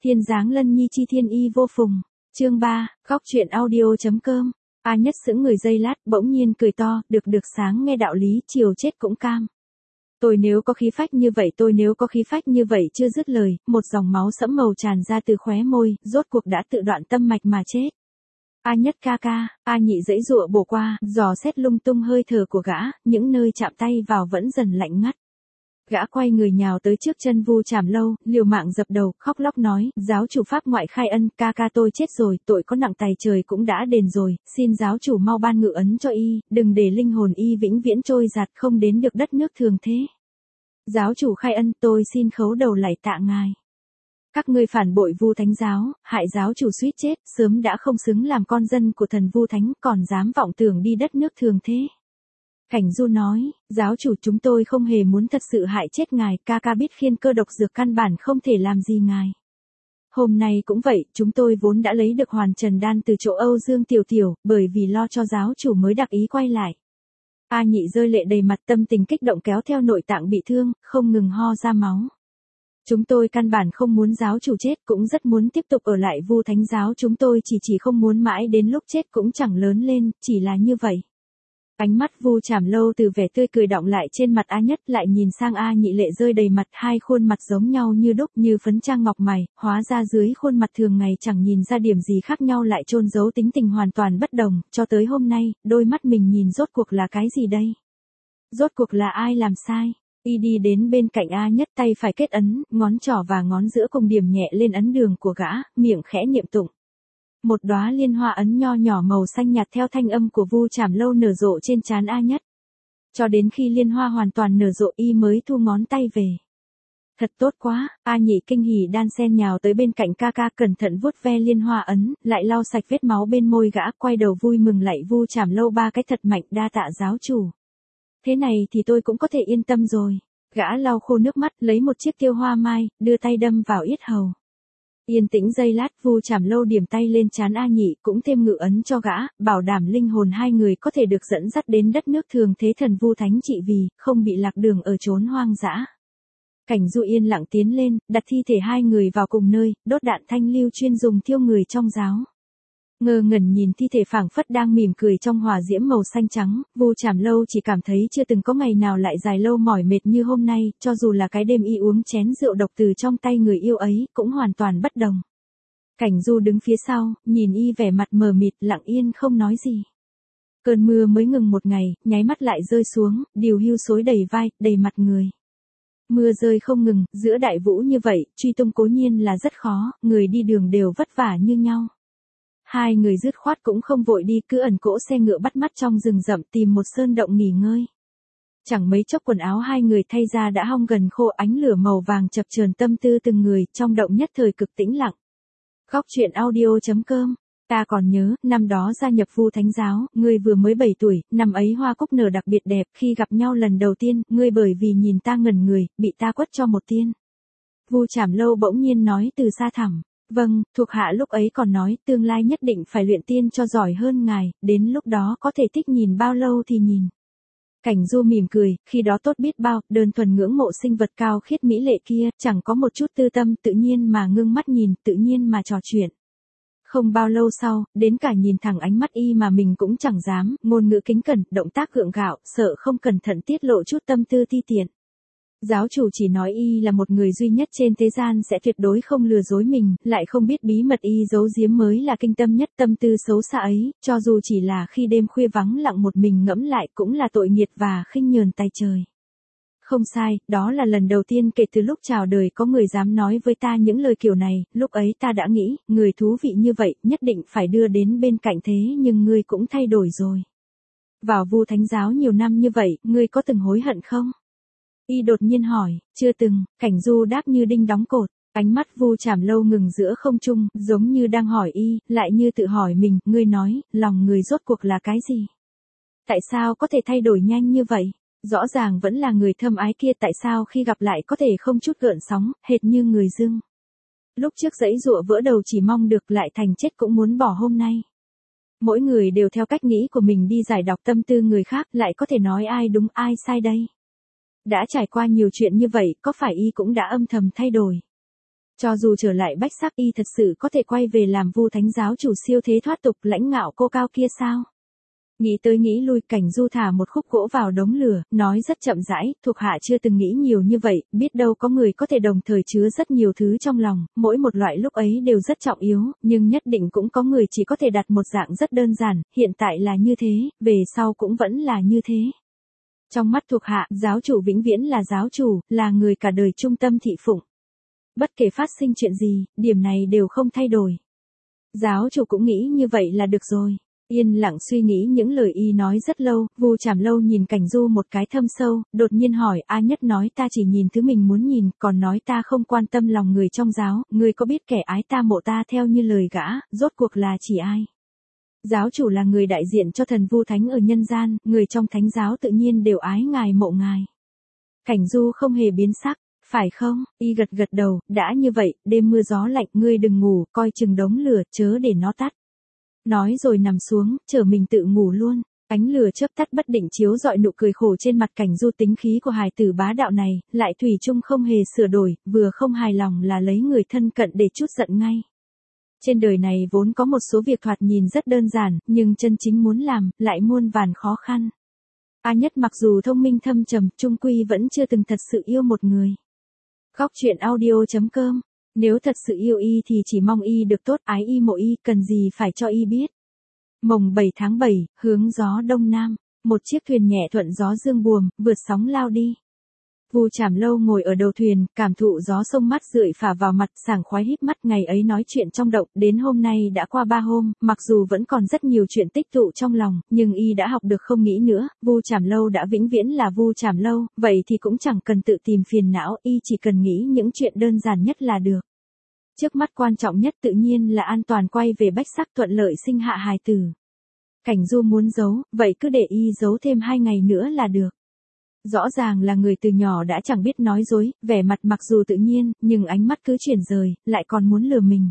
Thiên dáng lân nhi chi thiên y vô phùng. Chương 3, góc truyện audio.com. A Nhất sững người giây lát, bỗng nhiên cười to, được sáng nghe đạo lý, chiều chết cũng cam. Tôi nếu có khí phách như vậy chưa dứt lời, một dòng máu sẫm màu tràn ra từ khóe môi, rốt cuộc đã tự đoạn tâm mạch mà chết. A Nhất ca ca, A Nhị giãy giụa bổ qua, dò xét lung tung hơi thở của gã, những nơi chạm tay vào vẫn dần lạnh ngắt. Gã quay người nhào tới trước chân Vu Trảm Lâu, liều mạng dập đầu, khóc lóc nói, giáo chủ pháp ngoại khai ân, ca ca tôi chết rồi, tội có nặng tày trời cũng đã đền rồi, xin giáo chủ mau ban ngự ấn cho y, đừng để linh hồn y vĩnh viễn trôi giạt không đến được đất nước thường thế. Giáo chủ khai ân, tôi xin khấu đầu lạy tạ ngài. Các ngươi phản bội Vu Thánh giáo, hại giáo chủ suýt chết, sớm đã không xứng làm con dân của thần Vu Thánh, còn dám vọng tưởng đi đất nước thường thế. Cảnh Du nói, giáo chủ chúng tôi không hề muốn thật sự hại chết ngài, ca ca biết khiên cơ độc dược căn bản không thể làm gì ngài. Hôm nay cũng vậy, chúng tôi vốn đã lấy được hoàn trần đan từ chỗ Âu Dương Tiểu Tiểu, bởi vì lo cho giáo chủ mới đặc ý quay lại. A Nhị rơi lệ đầy mặt, tâm tình kích động kéo theo nội tạng bị thương, không ngừng ho ra máu. Chúng tôi căn bản không muốn giáo chủ chết, cũng rất muốn tiếp tục ở lại Vu Thánh giáo, chúng tôi chỉ không muốn mãi đến lúc chết cũng chẳng lớn lên, chỉ là như vậy. Ánh mắt Vu Trảm Lâu từ vẻ tươi cười đọng lại trên mặt A Nhất, lại nhìn sang A Nhị lệ rơi đầy mặt, hai khuôn mặt giống nhau như đúc, như phấn trang ngọc mày, hóa ra dưới khuôn mặt thường ngày chẳng nhìn ra điểm gì khác nhau lại chôn giấu tính tình hoàn toàn bất đồng, cho tới hôm nay, đôi mắt mình nhìn rốt cuộc là cái gì đây? Rốt cuộc là ai làm sai? Y đi đến bên cạnh A Nhất, tay phải kết ấn, ngón trỏ và ngón giữa cùng điểm nhẹ lên ấn đường của gã, miệng khẽ niệm tụng. Một đóa liên hoa ấn nho nhỏ màu xanh nhạt theo thanh âm của Vu Trảm Lâu nở rộ trên trán A Nhất. Cho đến khi liên hoa hoàn toàn nở rộ y mới thu ngón tay về. Thật tốt quá, A Nhị kinh hỉ đan sen nhào tới bên cạnh ca ca, cẩn thận vuốt ve liên hoa ấn, lại lau sạch vết máu bên môi gã, quay đầu vui mừng lạy Vu Trảm Lâu ba cái thật mạnh, đa tạ giáo chủ. Thế này thì tôi cũng có thể yên tâm rồi. Gã lau khô nước mắt, lấy một chiếc tiêu hoa mai, đưa tay đâm vào yết hầu. Yên tĩnh giây lát, Vu Trảm Lâu điểm tay lên trán A Nhị, cũng thêm ngự ấn cho gã, bảo đảm linh hồn hai người có thể được dẫn dắt đến đất nước thường thế thần Vu Thánh trị vì, không bị lạc đường ở chốn hoang dã. Cảnh Du yên lặng tiến lên, đặt thi thể hai người vào cùng nơi, đốt đạn thanh lưu chuyên dùng thiêu người trong giáo. Ngơ ngẩn nhìn thi thể phảng phất đang mỉm cười trong hỏa diễm màu xanh trắng, Vu Trảm Lâu chỉ cảm thấy chưa từng có ngày nào lại dài lâu mỏi mệt như hôm nay, cho dù là cái đêm y uống chén rượu độc từ trong tay người yêu ấy, cũng hoàn toàn bất đồng. Cảnh Du đứng phía sau, nhìn y vẻ mặt mờ mịt, lặng yên không nói gì. Cơn mưa mới ngừng một ngày, nháy mắt lại rơi xuống, điều hưu xối đầy vai, đầy mặt người. Mưa rơi không ngừng, giữa đại vũ như vậy, truy tung cố nhiên là rất khó, người đi đường đều vất vả như nhau. Hai người dứt khoát cũng không vội đi, cứ ẩn cỗ xe ngựa bắt mắt trong rừng rậm tìm một sơn động nghỉ ngơi. Chẳng mấy chốc quần áo hai người thay ra đã hong gần khô, ánh lửa màu vàng chập chờn tâm tư từng người, trong động nhất thời cực tĩnh lặng. Góc truyện audio.com. Ta còn nhớ, năm đó gia nhập Vu Thánh giáo, ngươi vừa mới 7 tuổi, năm ấy hoa cúc nở đặc biệt đẹp, khi gặp nhau lần đầu tiên, ngươi bởi vì nhìn ta ngẩn người, bị ta quất cho một tiên. Vu Trảm Lâu bỗng nhiên nói từ xa thẳm. Vâng, thuộc hạ lúc ấy còn nói, tương lai nhất định phải luyện tiên cho giỏi hơn ngài, đến lúc đó có thể thích nhìn bao lâu thì nhìn. Cảnh Du mỉm cười, khi đó tốt biết bao, đơn thuần ngưỡng mộ sinh vật cao khiết mỹ lệ kia, chẳng có một chút tư tâm, tự nhiên mà ngưng mắt nhìn, tự nhiên mà trò chuyện. Không bao lâu sau, đến cả nhìn thẳng ánh mắt y mà mình cũng chẳng dám, ngôn ngữ kính cẩn, động tác gượng gạo, sợ không cẩn thận tiết lộ chút tâm tư ti tiện. Giáo chủ chỉ nói y là một người duy nhất trên thế gian sẽ tuyệt đối không lừa dối mình, lại không biết bí mật y giấu giếm mới là kinh tâm nhất, tâm tư xấu xa ấy, cho dù chỉ là khi đêm khuya vắng lặng một mình ngẫm lại cũng là tội nghiệt và khinh nhờn tay trời. Không sai, đó là lần đầu tiên kể từ lúc chào đời có người dám nói với ta những lời kiểu này, lúc ấy ta đã nghĩ, người thú vị như vậy, nhất định phải đưa đến bên cạnh thế nhưng ngươi cũng thay đổi rồi. Vào Vu Thánh giáo nhiều năm như vậy, ngươi có từng hối hận không? Y đột nhiên hỏi, chưa từng, Cảnh Du đáp như đinh đóng cột, ánh mắt Vu Trảm Lâu ngừng giữa không trung, giống như đang hỏi y, lại như tự hỏi mình, ngươi nói, lòng người rốt cuộc là cái gì? Tại sao có thể thay đổi nhanh như vậy? Rõ ràng vẫn là người thâm ái kia, tại sao khi gặp lại có thể không chút gợn sóng, hệt như người dưng. Lúc trước giãy giụa vỡ đầu chỉ mong được lại thành chết cũng muốn bỏ hôm nay. Mỗi người đều theo cách nghĩ của mình đi giải đọc tâm tư người khác, lại có thể nói ai đúng ai sai đây? Đã trải qua nhiều chuyện như vậy, có phải y cũng đã âm thầm thay đổi? Cho dù trở lại Bách Sắc y thật sự có thể quay về làm Vu Thánh giáo chủ siêu thế thoát tục lãnh ngạo cô cao kia sao? Nghĩ tới nghĩ lui, Cảnh Du thả một khúc gỗ vào đống lửa, nói rất chậm rãi, thuộc hạ chưa từng nghĩ nhiều như vậy, biết đâu có người có thể đồng thời chứa rất nhiều thứ trong lòng, mỗi một loại lúc ấy đều rất trọng yếu, nhưng nhất định cũng có người chỉ có thể đặt một dạng rất đơn giản, hiện tại là như thế, về sau cũng vẫn là như thế. Trong mắt thuộc hạ, giáo chủ vĩnh viễn là giáo chủ, là người cả đời trung tâm thị phụng. Bất kể phát sinh chuyện gì, điểm này đều không thay đổi. Giáo chủ cũng nghĩ như vậy là được rồi. Yên lặng suy nghĩ những lời y nói rất lâu, Vu Trảm Lâu nhìn Cảnh Du một cái thâm sâu, đột nhiên hỏi, A Nhất nói ta chỉ nhìn thứ mình muốn nhìn, còn nói ta không quan tâm lòng người trong giáo, ngươi có biết kẻ ái ta mộ ta theo như lời gã, rốt cuộc là chỉ ai? Giáo chủ là người đại diện cho thần Vu Thánh ở nhân gian, người trong thánh giáo tự nhiên đều ái ngài mộ ngài. Cảnh Du không hề biến sắc. Phải không? Y gật gật đầu, đã như vậy, đêm mưa gió lạnh, ngươi đừng ngủ, coi chừng đống lửa, chớ để nó tắt. Nói rồi nằm xuống, chờ mình tự ngủ luôn. Ánh lửa chớp tắt bất định chiếu rọi nụ cười khổ trên mặt Cảnh Du, tính khí của hài tử bá đạo này, lại thủy chung không hề sửa đổi, vừa không hài lòng là lấy người thân cận để trút giận ngay. Trên đời này vốn có một số việc thoạt nhìn rất đơn giản, nhưng chân chính muốn làm, lại muôn vàn khó khăn. A Nhất mặc dù thông minh thâm trầm, chung quy vẫn chưa từng thật sự yêu một người. Góc truyện audio.com. Nếu thật sự yêu y thì chỉ mong y được tốt, ái y mộ y, cần gì phải cho y biết. Mồng 7 tháng 7, hướng gió đông nam, một chiếc thuyền nhẹ thuận gió dương buồm, vượt sóng lao đi. Vu Trảm Lâu ngồi ở đầu thuyền, cảm thụ gió sông mát rượi phả vào mặt, sảng khoái híp mắt, ngày ấy nói chuyện trong động, đến hôm nay đã qua 3 hôm, mặc dù vẫn còn rất nhiều chuyện tích tụ trong lòng, nhưng y đã học được không nghĩ nữa, Vu Trảm Lâu đã vĩnh viễn là Vu Trảm Lâu, vậy thì cũng chẳng cần tự tìm phiền não, y chỉ cần nghĩ những chuyện đơn giản nhất là được. Trước mắt quan trọng nhất tự nhiên là an toàn quay về Bách Sắc, thuận lợi sinh hạ hài tử. Cảnh Du muốn giấu, vậy cứ để y giấu thêm 2 ngày nữa là được. Rõ ràng là người từ nhỏ đã chẳng biết nói dối, vẻ mặt mặc dù tự nhiên, nhưng ánh mắt cứ chuyển rời, lại còn muốn lừa mình.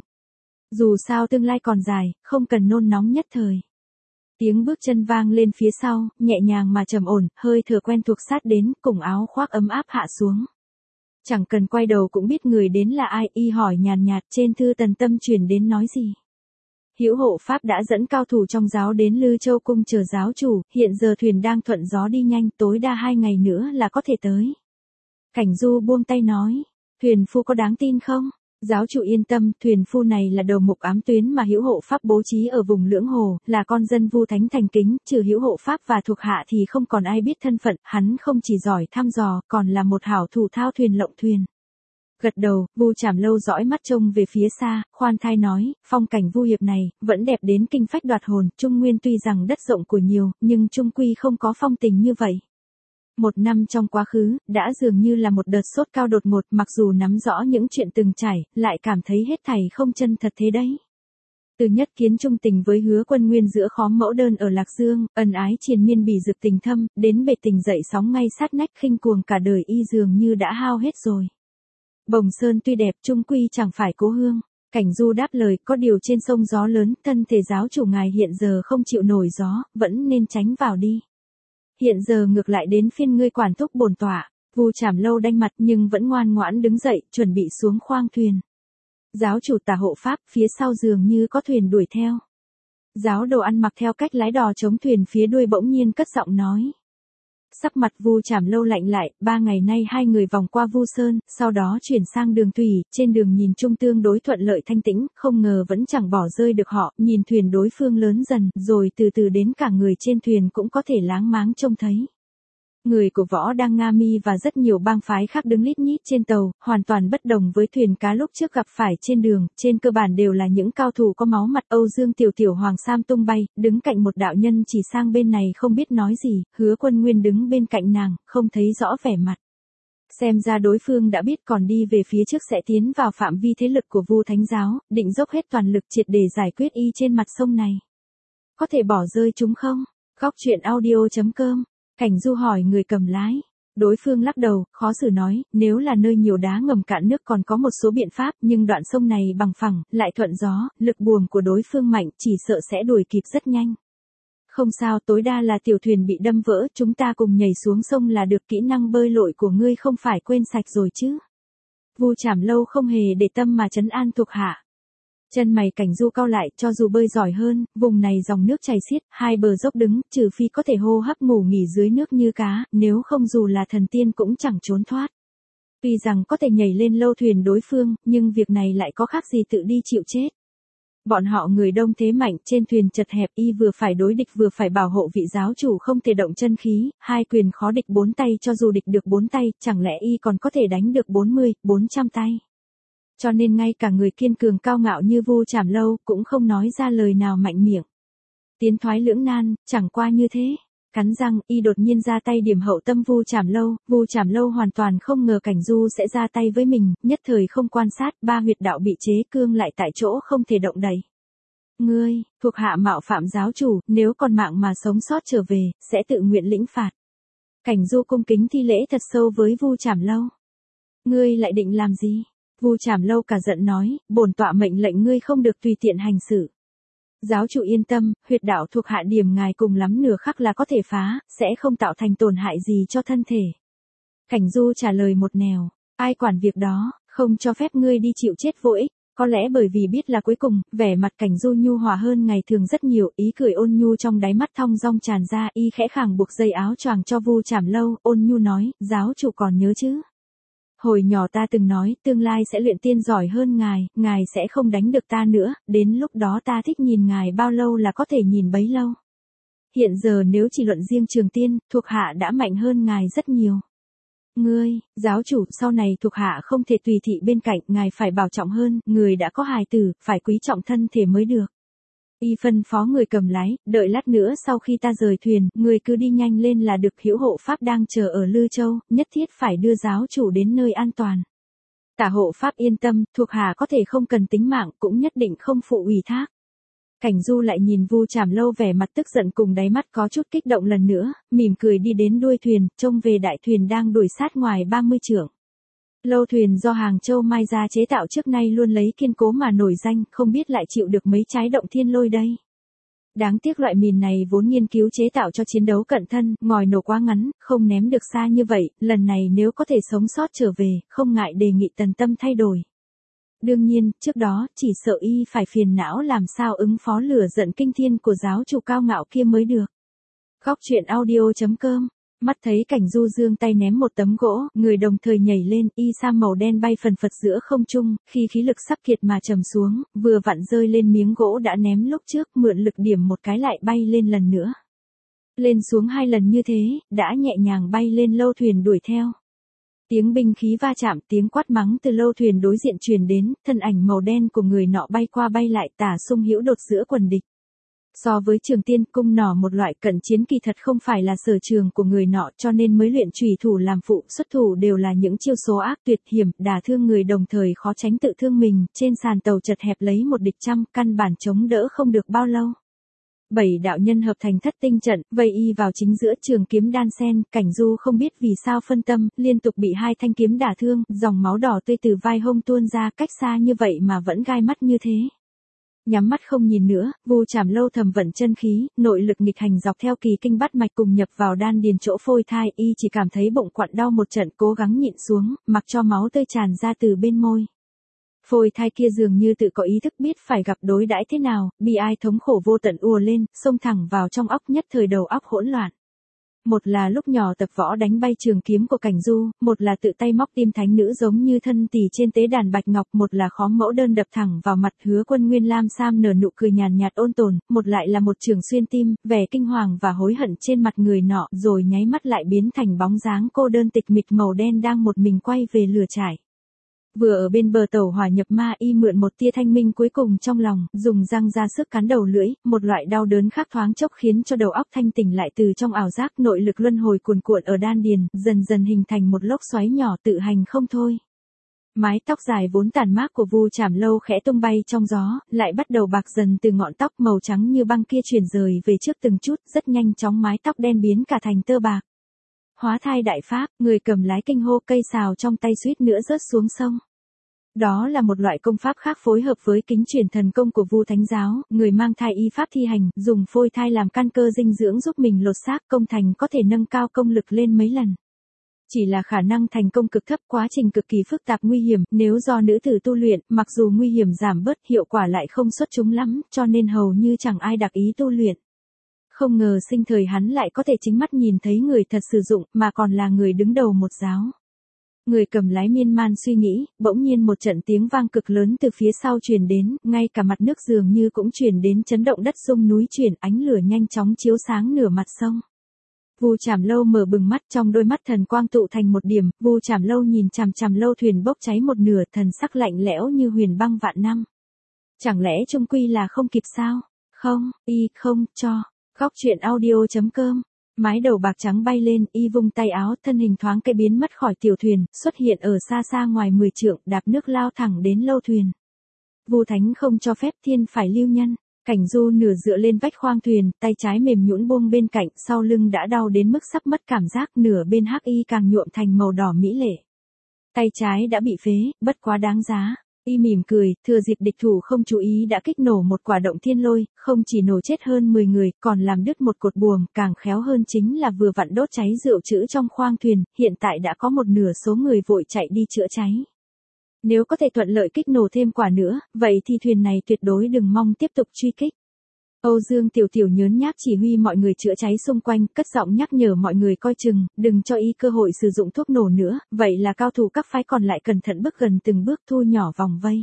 Dù sao tương lai còn dài, không cần nôn nóng nhất thời. Tiếng bước chân vang lên phía sau, nhẹ nhàng mà trầm ổn, hơi thở quen thuộc sát đến, cùng áo khoác ấm áp hạ xuống. Chẳng cần quay đầu cũng biết người đến là ai, y hỏi nhàn nhạt, trên thư Tần Tâm truyền đến nói gì. Hữu hộ pháp đã dẫn cao thủ trong giáo đến Lư Châu cung chờ giáo chủ, hiện giờ thuyền đang thuận gió đi nhanh, tối đa 2 ngày nữa là có thể tới. Cảnh Du buông tay nói, thuyền phu có đáng tin không? Giáo chủ yên tâm, thuyền phu này là đầu mục ám tuyến mà Hữu hộ pháp bố trí ở vùng Lưỡng Hồ, là con dân Vu Thánh thành kính, trừ Hữu hộ pháp và thuộc hạ thì không còn ai biết thân phận, hắn không chỉ giỏi thăm dò, còn là một hảo thủ thao thuyền lộng thuyền. Gật đầu, Vu Trảm Lâu dõi mắt trông về phía xa, khoan thai nói, phong cảnh Vu hiệp này, vẫn đẹp đến kinh phách đoạt hồn, Trung Nguyên tuy rằng đất rộng của nhiều, nhưng trung quy không có phong tình như vậy. 1 năm trong quá khứ, đã dường như là một đợt sốt cao đột ngột, mặc dù nắm rõ những chuyện từng trải, lại cảm thấy hết thảy không chân thật thế đấy. Từ nhất kiến trung tình với Hứa Quân Nguyên giữa khóm mẫu đơn ở Lạc Dương, ân ái triền miên bỉ dực tình thâm, đến bể tình dậy sóng ngay sát nách, khinh cuồng cả đời y dường như đã hao hết rồi. Bồng Sơn tuy đẹp, chung quy chẳng phải cố hương. Cảnh Du đáp lời, có điều trên sông gió lớn, thân thể giáo chủ ngài hiện giờ không chịu nổi gió, vẫn nên tránh vào đi. Hiện giờ ngược lại đến phiên ngươi quản thúc bổn tọa. Vu Trảm Lâu đanh mặt nhưng vẫn ngoan ngoãn đứng dậy, chuẩn bị xuống khoang thuyền. Giáo chủ tả hộ pháp, phía sau dường như có thuyền đuổi theo. Giáo đồ ăn mặc theo cách lái đò chống thuyền phía đuôi bỗng nhiên cất giọng nói. Sắc mặt Vu Trảm Lâu lạnh lại, 3 ngày nay hai người vòng qua Vu Sơn, sau đó chuyển sang đường thủy, trên đường nhìn chung tương đối thuận lợi thanh tĩnh, không ngờ vẫn chẳng bỏ rơi được họ, nhìn thuyền đối phương lớn dần, rồi từ từ đến cả người trên thuyền cũng có thể láng máng trông thấy. Người của Võ Đang Nga Mi và rất nhiều bang phái khác đứng lít nhít trên tàu, hoàn toàn bất đồng với thuyền cá lúc trước gặp phải trên đường, trên cơ bản đều là những cao thủ có máu mặt. Âu Dương Tiểu Tiểu Hoàng Sam tung bay, đứng cạnh một đạo nhân chỉ sang bên này không biết nói gì, Hứa Quân Nguyên đứng bên cạnh nàng, không thấy rõ vẻ mặt. Xem ra đối phương đã biết còn đi về phía trước sẽ tiến vào phạm vi thế lực của Vu Thánh giáo, định dốc hết toàn lực triệt để giải quyết y trên mặt sông này. Có thể bỏ rơi chúng không? Góc truyện audio.com. Cảnh Du hỏi người cầm lái. Đối phương lắc đầu, khó xử nói, nếu là nơi nhiều đá ngầm cạn nước còn có một số biện pháp, nhưng đoạn sông này bằng phẳng, lại thuận gió, lực buồm của đối phương mạnh, chỉ sợ sẽ đuổi kịp rất nhanh. Không sao, tối đa là tiểu thuyền bị đâm vỡ, chúng ta cùng nhảy xuống sông là được, kỹ năng bơi lội của ngươi không phải quên sạch rồi chứ? Vu Trảm Lâu không hề để tâm mà trấn an thuộc hạ. Chân mày Cảnh Du cau lại, cho dù bơi giỏi hơn, vùng này dòng nước chảy xiết, hai bờ dốc đứng, trừ phi có thể hô hấp ngủ nghỉ dưới nước như cá, nếu không dù là thần tiên cũng chẳng trốn thoát. Tuy rằng có thể nhảy lên lâu thuyền đối phương, nhưng việc này lại có khác gì tự đi chịu chết. Bọn họ người đông thế mạnh, trên thuyền chật hẹp, y vừa phải đối địch vừa phải bảo hộ vị giáo chủ không thể động chân khí, hai quyền khó địch bốn tay, cho dù địch được bốn tay, chẳng lẽ y còn có thể đánh được 40, 400 tay. Cho nên ngay cả người kiên cường cao ngạo như Vu Trảm Lâu cũng không nói ra lời nào mạnh miệng. Tiến thoái lưỡng nan, chẳng qua như thế. Cắn răng, y đột nhiên ra tay điểm hậu tâm Vu Trảm Lâu hoàn toàn không ngờ Cảnh Du sẽ ra tay với mình, nhất thời không quan sát, ba huyệt đạo bị chế cương lại tại chỗ không thể động đậy. Ngươi, thuộc hạ mạo phạm giáo chủ, nếu còn mạng mà sống sót trở về, sẽ tự nguyện lĩnh phạt. Cảnh Du cung kính thi lễ thật sâu với Vu Trảm Lâu. Ngươi lại định làm gì? Vu Trảm Lâu cả giận nói, bổn tọa mệnh lệnh ngươi không được tùy tiện hành xử. Giáo chủ yên tâm, huyệt đạo thuộc hạ điểm ngài cùng lắm nửa khắc là có thể phá, sẽ không tạo thành tổn hại gì cho thân thể. Cảnh Du trả lời một nẻo, ai quản việc đó, không cho phép ngươi đi chịu chết vô ích. Có lẽ bởi vì biết là cuối cùng, vẻ mặt Cảnh Du nhu hòa hơn ngày thường rất nhiều, ý cười ôn nhu trong đáy mắt thong dong tràn ra, y khẽ khàng buộc dây áo choàng cho Vu Trảm Lâu, ôn nhu nói, giáo chủ còn nhớ chứ? Hồi nhỏ ta từng nói, tương lai sẽ luyện tiên giỏi hơn ngài sẽ không đánh được ta nữa, đến lúc đó ta thích nhìn ngài bao lâu là có thể nhìn bấy lâu. Hiện giờ nếu chỉ luận riêng trường tiên, thuộc hạ đã mạnh hơn ngài rất nhiều. Ngươi, giáo chủ, sau này thuộc hạ không thể tùy thị bên cạnh, ngài phải bảo trọng hơn, người đã có hài tử, phải quý trọng thân thể mới được. Y phân phó người cầm lái, đợi lát nữa sau khi ta rời thuyền, người cứ đi nhanh lên là được, hữu hộ pháp đang chờ ở Lư Châu, nhất thiết phải đưa giáo chủ đến nơi an toàn. Tả hộ pháp yên tâm, thuộc hạ có thể không cần tính mạng, cũng nhất định không phụ ủy thác. Cảnh Du lại nhìn Vu Trảm Lâu vẻ mặt tức giận cùng đáy mắt có chút kích động lần nữa, mỉm cười đi đến đuôi thuyền, trông về đại thuyền đang đuổi sát ngoài 30 trượng. Lâu thuyền do Hàng Châu Mai gia chế tạo trước nay luôn lấy kiên cố mà nổi danh, không biết lại chịu được mấy trái động thiên lôi đây. Đáng tiếc loại mìn này vốn nghiên cứu chế tạo cho chiến đấu cận thân, ngòi nổ quá ngắn, không ném được xa như vậy, lần này nếu có thể sống sót trở về, không ngại đề nghị Tần Tâm thay đổi. Đương nhiên, trước đó, chỉ sợ y phải phiền não làm sao ứng phó lửa giận kinh thiên của giáo chủ cao ngạo kia mới được. Góc truyện audio.com. Mắt thấy Cảnh Du giương tay ném một tấm gỗ, người đồng thời nhảy lên, y sam màu đen bay phần phật giữa không trung, khi khí lực sắp kiệt mà trầm xuống, vừa vặn rơi lên miếng gỗ đã ném lúc trước, mượn lực điểm một cái lại bay lên lần nữa. Lên xuống 2 lần như thế, đã nhẹ nhàng bay lên lâu thuyền đuổi theo. Tiếng binh khí va chạm, tiếng quát mắng từ lâu thuyền đối diện truyền đến, thân ảnh màu đen của người nọ bay qua bay lại, tả xung hữu đột giữa quần địch. So với trường tiên, cung nỏ một loại cận chiến kỳ thật không phải là sở trường của người nọ, cho nên mới luyện chủy thủ làm phụ, xuất thủ đều là những chiêu số ác tuyệt hiểm, đả thương người đồng thời khó tránh tự thương mình, trên sàn tàu chật hẹp lấy một địch trăm, căn bản chống đỡ không được bao lâu. 7 đạo nhân hợp thành thất tinh trận, vây y vào chính giữa, trường kiếm đan sen, Cảnh Du không biết vì sao phân tâm, liên tục bị 2 thanh kiếm đả thương, dòng máu đỏ tươi từ vai hông tuôn ra, cách xa như vậy mà vẫn gai mắt như thế. Nhắm mắt không nhìn nữa, Vu Trảm Lâu thầm vận chân khí, nội lực nghịch hành dọc theo kỳ kinh bát mạch cùng nhập vào đan điền chỗ phôi thai, y chỉ cảm thấy bụng quặn đau một trận, cố gắng nhịn xuống, mặc cho máu tươi tràn ra từ bên môi. Phôi thai kia dường như tự có ý thức biết phải gặp đối đãi thế nào, bi ai thống khổ vô tận ùa lên, xông thẳng vào trong óc, nhất thời đầu óc hỗn loạn. Một là lúc nhỏ tập võ đánh bay trường kiếm của Cảnh Du, một là tự tay móc tim thánh nữ giống như thân tỷ trên tế đàn bạch ngọc, một là khóm mẫu đơn đập thẳng vào mặt Hứa Quân Nguyên Lam Sam nở nụ cười nhàn nhạt ôn tồn, một lại là một trường xuyên tim, vẻ kinh hoàng và hối hận trên mặt người nọ, rồi nháy mắt lại biến thành bóng dáng cô đơn tịch mịch màu đen đang một mình quay về lửa trại. Vừa ở bên bờ tàu hỏa nhập ma, y mượn một tia thanh minh cuối cùng trong lòng, dùng răng ra sức cắn đầu lưỡi, một loại đau đớn khác thoáng chốc khiến cho đầu óc thanh tỉnh lại từ trong ảo giác, nội lực luân hồi cuồn cuộn ở đan điền, dần dần hình thành một lốc xoáy nhỏ tự hành không thôi. Mái tóc dài vốn tàn mát của Vu Trảm Lâu khẽ tung bay trong gió, lại bắt đầu bạc dần từ ngọn tóc màu trắng như băng kia chuyển rời về trước từng chút, rất nhanh chóng mái tóc đen biến cả thành tơ bạc. Hóa thai đại pháp, người cầm lái kinh hô, cây sào trong tay suýt nữa rớt xuống sông. Đó là một loại công pháp khác phối hợp với kính chuyển thần công của Vu Thánh giáo, người mang thai y pháp thi hành, dùng phôi thai làm căn cơ dinh dưỡng giúp mình lột xác, công thành có thể nâng cao công lực lên mấy lần. Chỉ là khả năng thành công cực thấp, quá trình cực kỳ phức tạp nguy hiểm, nếu do nữ tử tu luyện, mặc dù nguy hiểm giảm bớt, hiệu quả lại không xuất chúng lắm, cho nên hầu như chẳng ai đặc ý tu luyện. Không ngờ sinh thời hắn lại có thể chính mắt nhìn thấy người thật sử dụng, mà còn là người đứng đầu một giáo. Người cầm lái miên man suy nghĩ, bỗng nhiên một trận tiếng vang cực lớn từ phía sau truyền đến, ngay cả mặt nước dường như cũng truyền đến chấn động đất rung núi chuyển, ánh lửa nhanh chóng chiếu sáng nửa mặt sông. Vu Trảm Lâu mở bừng mắt, trong đôi mắt thần quang tụ thành một điểm, Vu Trảm Lâu nhìn chằm chằm lâu thuyền bốc cháy một nửa, thần sắc lạnh lẽo như huyền băng vạn năm. Chẳng lẽ chung quy là không kịp sao? Không, y không cho. Góc truyện audio.com. Mái đầu bạc trắng bay lên, y vung tay áo, thân hình thoáng cái biến mất khỏi tiểu thuyền, xuất hiện ở xa xa ngoài 10 trượng, đạp nước lao thẳng đến lâu thuyền. Vu Thánh không cho phép, thiên phải lưu nhân. Cảnh Du nửa dựa lên vách khoang thuyền, tay trái mềm nhũn buông bên cạnh, sau lưng đã đau đến mức sắp mất cảm giác, nửa bên hắc y càng nhuộm thành màu đỏ mỹ lệ. Tay trái đã bị phế, bất quá đáng giá. Y mỉm cười, thừa dịp địch thủ không chú ý đã kích nổ một quả động thiên lôi, không chỉ nổ chết hơn 10 người, còn làm đứt một cột buồm, càng khéo hơn chính là vừa vặn đốt cháy rượu trữ trong khoang thuyền, hiện tại đã có một nửa số người vội chạy đi chữa cháy. Nếu có thể thuận lợi kích nổ thêm quả nữa, vậy thì thuyền này tuyệt đối đừng mong tiếp tục truy kích. Âu Dương Tiểu Tiểu nhớn nhác chỉ huy mọi người chữa cháy xung quanh, cất giọng nhắc nhở mọi người coi chừng, đừng cho y cơ hội sử dụng thuốc nổ nữa, vậy là cao thủ các phái còn lại cẩn thận bước gần từng bước thu nhỏ vòng vây.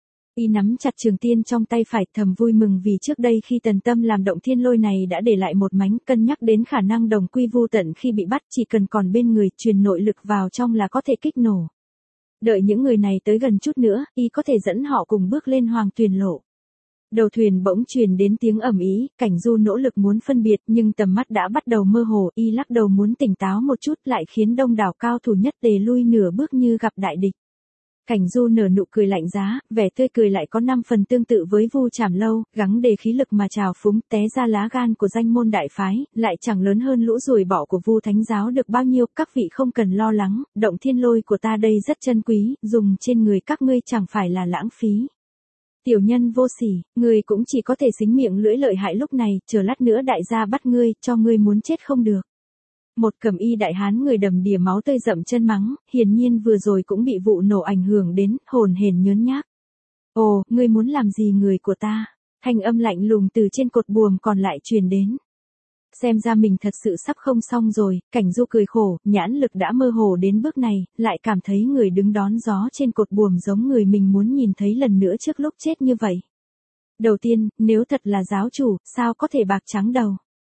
Y nắm chặt trường tiên trong tay phải, thầm vui mừng vì trước đây khi Tần Tâm làm động thiên lôi này đã để lại một mánh, cân nhắc đến khả năng đồng quy vu tận khi bị bắt, chỉ cần còn bên người truyền nội lực vào trong là có thể kích nổ. Đợi những người này tới gần chút nữa, y có thể dẫn họ cùng bước lên hoàng tuyền lộ. Đầu thuyền bỗng truyền đến tiếng ầm ĩ, Cảnh Du nỗ lực muốn phân biệt nhưng tầm mắt đã bắt đầu mơ hồ, y lắc đầu muốn tỉnh táo một chút lại khiến đông đảo cao thủ nhất tề lui nửa bước như gặp đại địch. Cảnh Du nở nụ cười lạnh giá, vẻ tươi cười lại có 5 phần tương tự với Vu Trảm Lâu, gắng đề khí lực mà trào phúng, té ra lá gan của danh môn đại phái, lại chẳng lớn hơn lũ ruồi bọ của Vu Thánh giáo được bao nhiêu, các vị không cần lo lắng, động thiên lôi của ta đây rất chân quý, dùng trên người các ngươi chẳng phải là lãng phí. Tiểu nhân vô sỉ, ngươi cũng chỉ có thể xính miệng lưỡi lợi hại lúc này, chờ lát nữa đại gia bắt ngươi, cho ngươi muốn chết không được. Một cẩm y đại hán người đầm đìa máu tươi dậm chân mắng, hiển nhiên vừa rồi cũng bị vụ nổ ảnh hưởng đến, hồn hển nhớn nhác. Ồ, ngươi muốn làm gì người của ta? Thanh âm lạnh lùng từ trên cột buồm còn lại truyền đến. Xem ra mình thật sự sắp không xong rồi, Cảnh Du cười khổ, nhãn lực đã mơ hồ đến bước này, lại cảm thấy người đứng đón gió trên cột buồm giống người mình muốn nhìn thấy lần nữa trước lúc chết như vậy. Đầu tiên, nếu thật là giáo chủ, sao có thể bạc trắng đầu?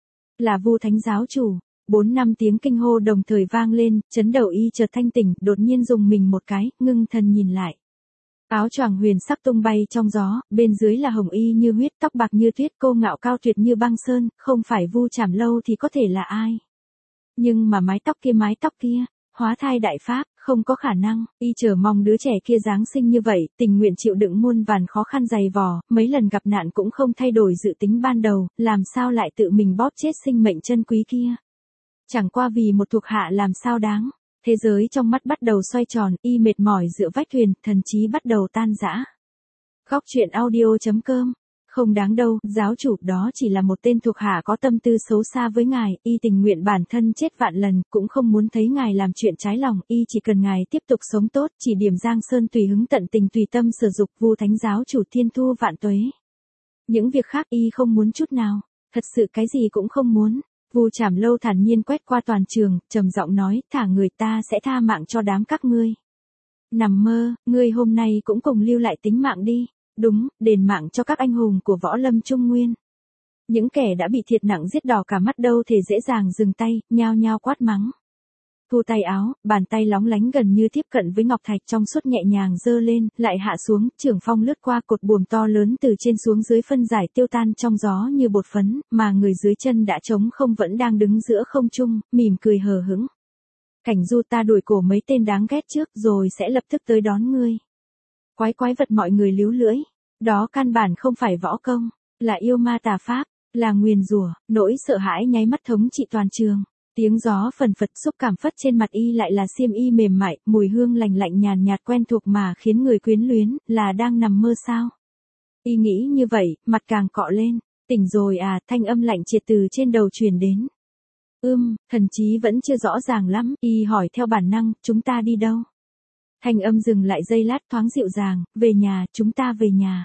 Là Vu Thánh giáo chủ. 4-5 tiếng kinh hô đồng thời vang lên, chấn đầu y chợt thanh tỉnh, đột nhiên dùng mình một cái, ngưng thần nhìn lại. Áo choàng huyền sắc tung bay trong gió, bên dưới là hồng y như huyết, tóc bạc như tuyết, cô ngạo cao tuyệt như băng sơn, không phải Vu Trảm Lâu thì có thể là ai. Nhưng mà mái tóc kia, hóa thai đại pháp, không có khả năng, y chờ mong đứa trẻ kia giáng sinh như vậy, tình nguyện chịu đựng muôn vàn khó khăn dày vò, mấy lần gặp nạn cũng không thay đổi dự tính ban đầu, làm sao lại tự mình bóp chết sinh mệnh chân quý kia. Chẳng qua vì một thuộc hạ làm sao đáng. Thế giới trong mắt bắt đầu xoay tròn, y mệt mỏi dựa vách thuyền, thần trí bắt đầu tan rã. Góc truyện audio.com. Không đáng đâu, giáo chủ đó chỉ là một tên thuộc hạ có tâm tư xấu xa với ngài, y tình nguyện bản thân chết vạn lần, cũng không muốn thấy ngài làm chuyện trái lòng, y chỉ cần ngài tiếp tục sống tốt, chỉ điểm Giang Sơn tùy hứng tận tình tùy tâm sử dụng, Vu Thánh giáo chủ thiên thu vạn tuế. Những việc khác y không muốn chút nào, thật sự cái gì cũng không muốn. Vu Trảm Lâu thản nhiên quét qua toàn trường, trầm giọng nói, thả người ta sẽ tha mạng cho đám các ngươi. Nằm mơ, ngươi hôm nay cũng cùng lưu lại tính mạng đi. Đúng, đền mạng cho các anh hùng của võ lâm Trung Nguyên. Những kẻ đã bị thiệt nặng giết đỏ cả mắt đâu thể dễ dàng dừng tay, nhao nhao quát mắng. Thu tay áo, bàn tay lóng lánh gần như tiếp cận với ngọc thạch trong suốt nhẹ nhàng giơ lên, lại hạ xuống, trường phong lướt qua cột buồm to lớn từ trên xuống dưới phân giải tiêu tan trong gió như bột phấn, mà người dưới chân đã trống không vẫn đang đứng giữa không trung, mỉm cười hờ hững. Cảnh Du ta đuổi cổ mấy tên đáng ghét trước rồi sẽ lập tức tới đón ngươi. Quái vật mọi người líu lưỡi, đó căn bản không phải võ công, là yêu ma tà pháp, là nguyền rủa, nỗi sợ hãi nháy mắt thống trị toàn trường. Tiếng gió phần phật xúc cảm phất trên mặt y lại là xiêm y mềm mại, mùi hương lành lạnh nhàn nhạt quen thuộc mà khiến người quyến luyến, là đang nằm mơ sao? Y nghĩ như vậy, mặt càng cọ lên, tỉnh rồi à, thanh âm lạnh triệt từ trên đầu truyền đến. Thần chí vẫn chưa rõ ràng lắm, y hỏi theo bản năng, chúng ta đi đâu? Thanh âm dừng lại giây lát thoáng dịu dàng, về nhà, chúng ta về nhà.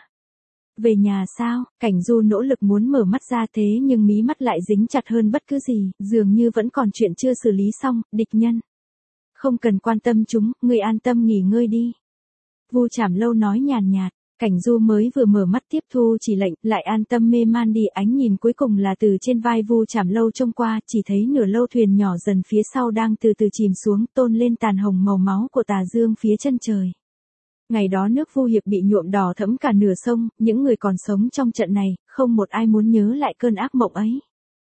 Về nhà sao? Cảnh Du nỗ lực muốn mở mắt ra thế nhưng mí mắt lại dính chặt hơn bất cứ gì, dường như vẫn còn chuyện chưa xử lý xong, địch nhân. Không cần quan tâm chúng, ngươi an tâm nghỉ ngơi đi. Vu Trảm Lâu nói nhàn nhạt. Cảnh Du mới vừa mở mắt tiếp thu chỉ lệnh, lại an tâm mê man đi, ánh nhìn cuối cùng là từ trên vai Vu Trảm Lâu trông qua, chỉ thấy nửa lâu thuyền nhỏ dần phía sau đang từ từ chìm xuống, tôn lên tàn hồng màu máu của tà dương phía chân trời. Ngày đó nước Vu Hiệp bị nhuộm đỏ thẫm cả nửa sông, những người còn sống trong trận này, không một ai muốn nhớ lại cơn ác mộng ấy.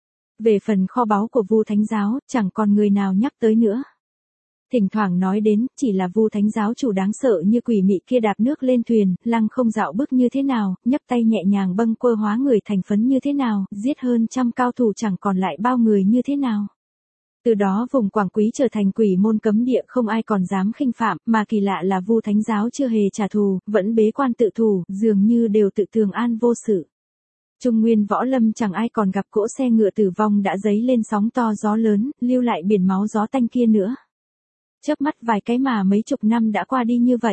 Về phần kho báu của Vu Thánh Giáo, chẳng còn người nào nhắc tới nữa. Thỉnh thoảng nói đến, chỉ là Vu Thánh Giáo chủ đáng sợ như quỷ mị kia đạp nước lên thuyền, lăng không dạo bước như thế nào, nhấp tay nhẹ nhàng bâng quơ hóa người thành phấn như thế nào, giết hơn trăm cao thủ chẳng còn lại bao người như thế nào. Từ đó vùng Quảng Quý trở thành quỷ môn cấm địa, không ai còn dám khinh phạm, mà kỳ lạ là Vu Thánh Giáo chưa hề trả thù, vẫn bế quan tự thủ, dường như đều tự tường an vô sự. Trung nguyên võ lâm chẳng ai còn gặp cỗ xe ngựa tử vong đã dấy lên sóng to gió lớn, lưu lại biển máu gió tanh kia nữa. Chớp mắt vài cái mà mấy chục năm đã qua đi như vậy.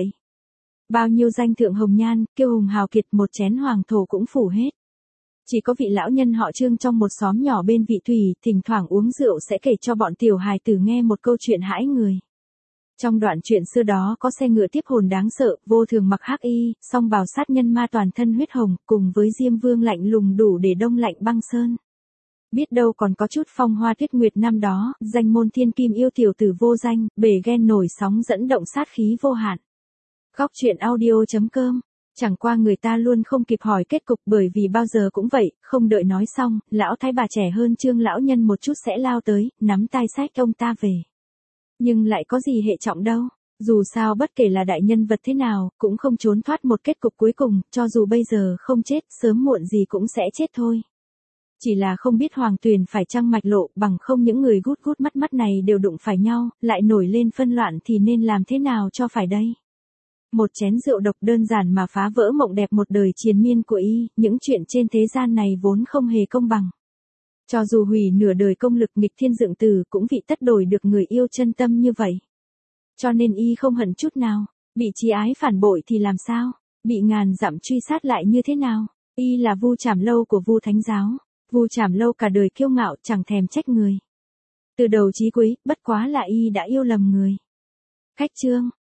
Bao nhiêu danh thượng hồng nhan, kiêu hùng hào kiệt, một chén hoàng thổ cũng phủ hết. Chỉ có vị lão nhân họ Trương trong một xóm nhỏ bên Vị Thủy, thỉnh thoảng uống rượu sẽ kể cho bọn tiểu hài tử nghe một câu chuyện hãi người. Trong đoạn chuyện xưa đó có xe ngựa tiếp hồn đáng sợ, vô thường mặc hắc y, song bào sát nhân ma toàn thân huyết hồng, cùng với Diêm Vương lạnh lùng đủ để đông lạnh băng sơn. Biết đâu còn có chút phong hoa tuyết nguyệt năm đó, danh môn thiên kim yêu tiểu tử vô danh, bể ghen nổi sóng dẫn động sát khí vô hạn. Góc truyện audio.com. Chẳng qua người ta luôn không kịp hỏi kết cục, bởi vì bao giờ cũng vậy, không đợi nói xong, lão thái bà trẻ hơn Trương lão nhân một chút sẽ lao tới, nắm tai xách ông ta về. Nhưng lại có gì hệ trọng đâu, dù sao bất kể là đại nhân vật thế nào, cũng không trốn thoát một kết cục cuối cùng, cho dù bây giờ không chết, sớm muộn gì cũng sẽ chết thôi. Chỉ là không biết Hoàng Tuyền phải chăng mạch lộ, bằng không những người gút gút mắt mắt này đều đụng phải nhau, lại nổi lên phân loạn thì nên làm thế nào cho phải đây? Một chén rượu độc đơn giản mà phá vỡ mộng đẹp một đời triền miên của y, những chuyện trên thế gian này vốn không hề công bằng. Cho dù hủy nửa đời công lực nghịch thiên dựng từ, cũng vì tất đổi được người yêu chân tâm như vậy. Cho nên y không hận chút nào, bị chí ái phản bội thì làm sao, bị ngàn dặm truy sát lại như thế nào, y là Vu Trảm Lâu của Vu Thánh Giáo. Vu Trảm Lâu cả đời kiêu ngạo chẳng thèm trách người. Từ đầu chí cuối, bất quá là y đã yêu lầm người. Khách chương.